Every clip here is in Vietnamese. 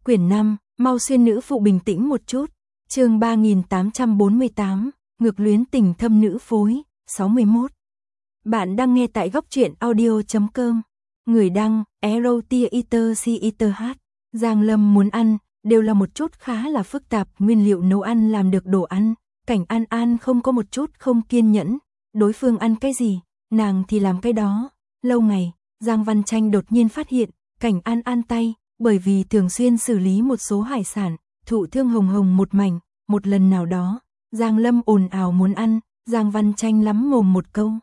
Quyển 5, mau xuyên nữ phụ bình tĩnh một chút. Chương 3848, ngược luyến tình thâm nữ phối, 61. Bạn đang nghe tại góc truyện audio.com. Người đăng, Erotiaiter. Giang Lâm muốn ăn, đều là một chút khá là phức tạp, nguyên liệu nấu ăn làm được đồ ăn. Cảnh An An không có một chút không kiên nhẫn, đối phương ăn cái gì, nàng thì làm cái đó. Lâu ngày, Giang Văn Tranh đột nhiên phát hiện, Cảnh An An tay, bởi vì thường xuyên xử lý một số hải sản, thụ thương hồng hồng một mảnh. Một lần nào đó, Giang Lâm ồn ào muốn ăn, Giang Văn Tranh lắm mồm một câu.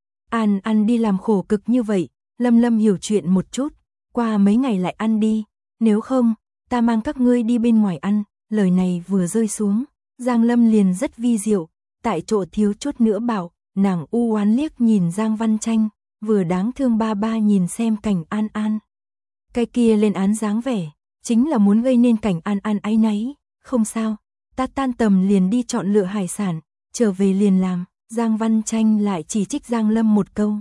An An đi làm khổ cực như vậy, Lâm hiểu chuyện một chút, qua mấy ngày lại ăn đi, nếu không, ta mang các ngươi đi bên ngoài ăn. Lời này vừa rơi xuống, Giang Lâm liền rất vi diệu, tại chỗ thiếu chút nữa bảo, nàng u oán liếc nhìn Giang Văn Tranh, vừa đáng thương ba ba nhìn xem Cảnh An An. Cái kia lên án dáng vẻ, chính là muốn gây nên Cảnh An An áy náy. Không sao, ta tan tầm liền đi chọn lựa hải sản, trở về liền làm. Giang Văn Tranh lại chỉ trích Giang Lâm một câu.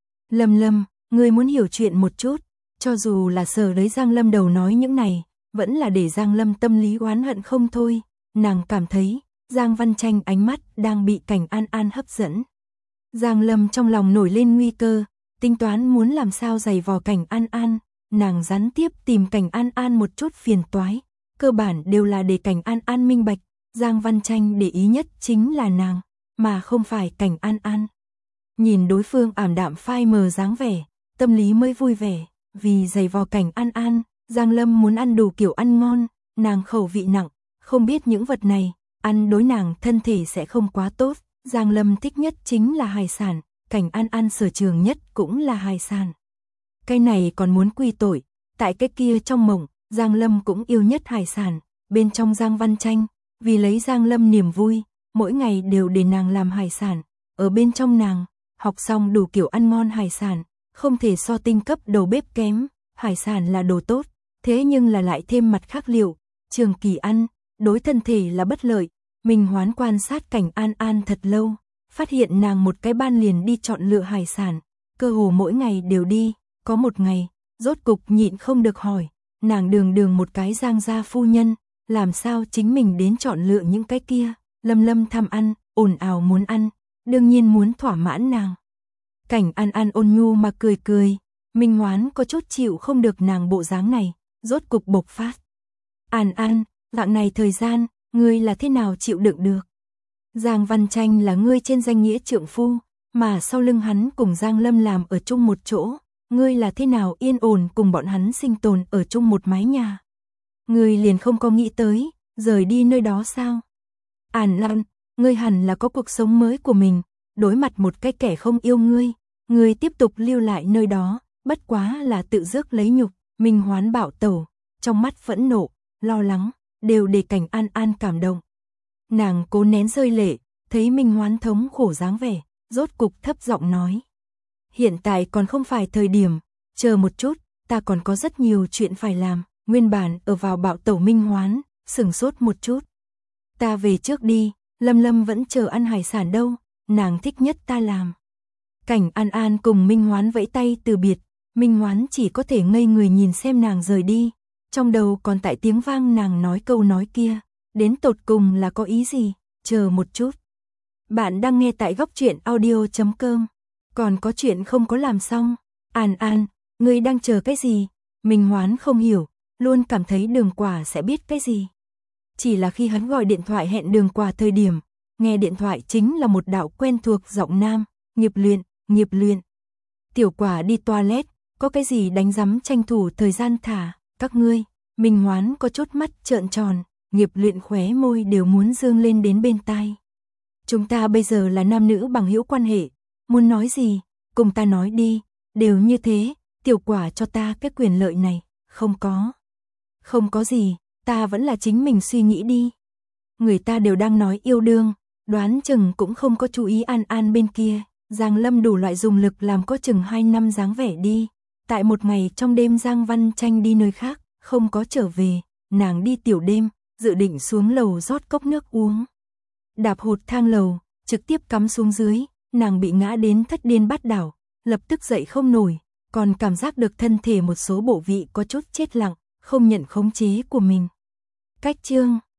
Lâm, ngươi muốn hiểu chuyện một chút, cho dù là sờ lấy Giang Lâm đầu nói những này, vẫn là để Giang Lâm tâm lý oán hận không thôi. Nàng cảm thấy, Giang Văn Tranh ánh mắt đang bị Cảnh An An hấp dẫn. Giang Lâm trong lòng nổi lên nguy cơ, tính toán muốn làm sao giày vò Cảnh An An. Nàng gián tiếp tìm Cảnh An An một chút phiền toái, cơ bản đều là để Cảnh An An minh bạch, Giang Văn Tranh để ý nhất chính là nàng, mà không phải Cảnh An An. Nhìn đối phương ảm đạm phai mờ dáng vẻ, tâm lý mới vui vẻ, vì giày vò Cảnh An An, Giang Lâm muốn ăn đủ kiểu ăn ngon, nàng khẩu vị nặng, không biết những vật này, ăn đối nàng thân thể sẽ không quá tốt. Giang Lâm thích nhất chính là hải sản, Cảnh An An sở trường nhất cũng là hải sản. Cái này còn muốn quy tội, tại cái kia trong mộng, Giang Lâm cũng yêu nhất hải sản, bên trong Giang Văn Tranh, vì lấy Giang Lâm niềm vui, mỗi ngày đều để nàng làm hải sản, ở bên trong nàng, học xong đủ kiểu ăn ngon hải sản, không thể so tinh cấp đầu bếp kém, hải sản là đồ tốt, thế nhưng là lại thêm mặt khác liệu, trường kỳ ăn, đối thân thể là bất lợi. Minh Hoán quan sát Cảnh An An thật lâu, phát hiện nàng một cái ban liền đi chọn lựa hải sản, cơ hồ mỗi ngày đều đi. Có một ngày, rốt cục nhịn không được hỏi, nàng đường một cái Giang gia phu nhân, làm sao chính mình đến chọn lựa những cái kia. Lâm tham ăn, ồn ào muốn ăn, đương nhiên muốn thỏa mãn nàng. Cảnh An An ôn nhu mà cười, Minh Hoán có chút chịu không được nàng bộ dáng này, rốt cục bộc phát. An, dạng này thời gian, ngươi là thế nào chịu đựng được? Giang Văn Tranh là ngươi trên danh nghĩa trượng phu, mà sau lưng hắn cùng Giang Lâm làm ở chung một chỗ. Ngươi là thế nào yên ổn cùng bọn hắn sinh tồn ở chung một mái nhà? Ngươi liền không có nghĩ tới, rời đi nơi đó sao? An Lan, ngươi hẳn là có cuộc sống mới của mình, đối mặt một cái kẻ không yêu ngươi tiếp tục lưu lại nơi đó, bất quá là tự rước lấy nhục. Minh Hoán bạo tẩu, trong mắt phẫn nộ, lo lắng, đều để Cảnh An An cảm động. Nàng cố nén rơi lệ, thấy Minh Hoán thống khổ dáng vẻ, rốt cục thấp giọng nói. Hiện tại còn không phải thời điểm, chờ một chút, ta còn có rất nhiều chuyện phải làm. Nguyên bản ở vào bạo tẩu Minh Hoán, sửng sốt một chút. Ta về trước đi, Lâm vẫn chờ ăn hải sản đâu, nàng thích nhất ta làm. Cảnh An An cùng Minh Hoán vẫy tay từ biệt, Minh Hoán chỉ có thể ngây người nhìn xem nàng rời đi, trong đầu còn tại tiếng vang nàng nói câu nói kia, đến tột cùng là có ý gì, chờ một chút. Bạn đang nghe tại góc truyện audio.com. Còn có chuyện không có làm xong. An, ngươi đang chờ cái gì? Minh Hoán không hiểu, luôn cảm thấy Đường Quả sẽ biết cái gì. Chỉ là khi hắn gọi điện thoại hẹn Đường Quả thời điểm, nghe điện thoại chính là một đạo quen thuộc giọng nam, nghiệp luyện. Tiểu Quả đi toilet, có cái gì đánh rắm tranh thủ thời gian thả, các ngươi. Minh Hoán có chút mắt trợn tròn, nghiệp luyện khóe môi đều muốn dương lên đến bên tai. Chúng ta bây giờ là nam nữ bằng hữu quan hệ. Muốn nói gì, cùng ta nói đi, đều như thế, Tiểu Quả cho ta cái quyền lợi này, không có gì, ta vẫn là chính mình suy nghĩ đi. Người ta đều đang nói yêu đương, đoán chừng cũng không có chú ý An An bên kia. Giang Lâm đủ loại dùng lực làm có chừng 2 năm dáng vẻ đi. Tại một ngày trong đêm Giang Văn Tranh đi nơi khác, không có trở về, nàng đi tiểu đêm, dự định xuống lầu rót cốc nước uống. Đạp hụt thang lầu, trực tiếp cắm xuống dưới. Nàng bị ngã đến thất điên bát đảo, lập tức dậy không nổi, còn cảm giác được thân thể một số bộ vị có chút chết lặng, không nhận khống chế của mình. Cách chương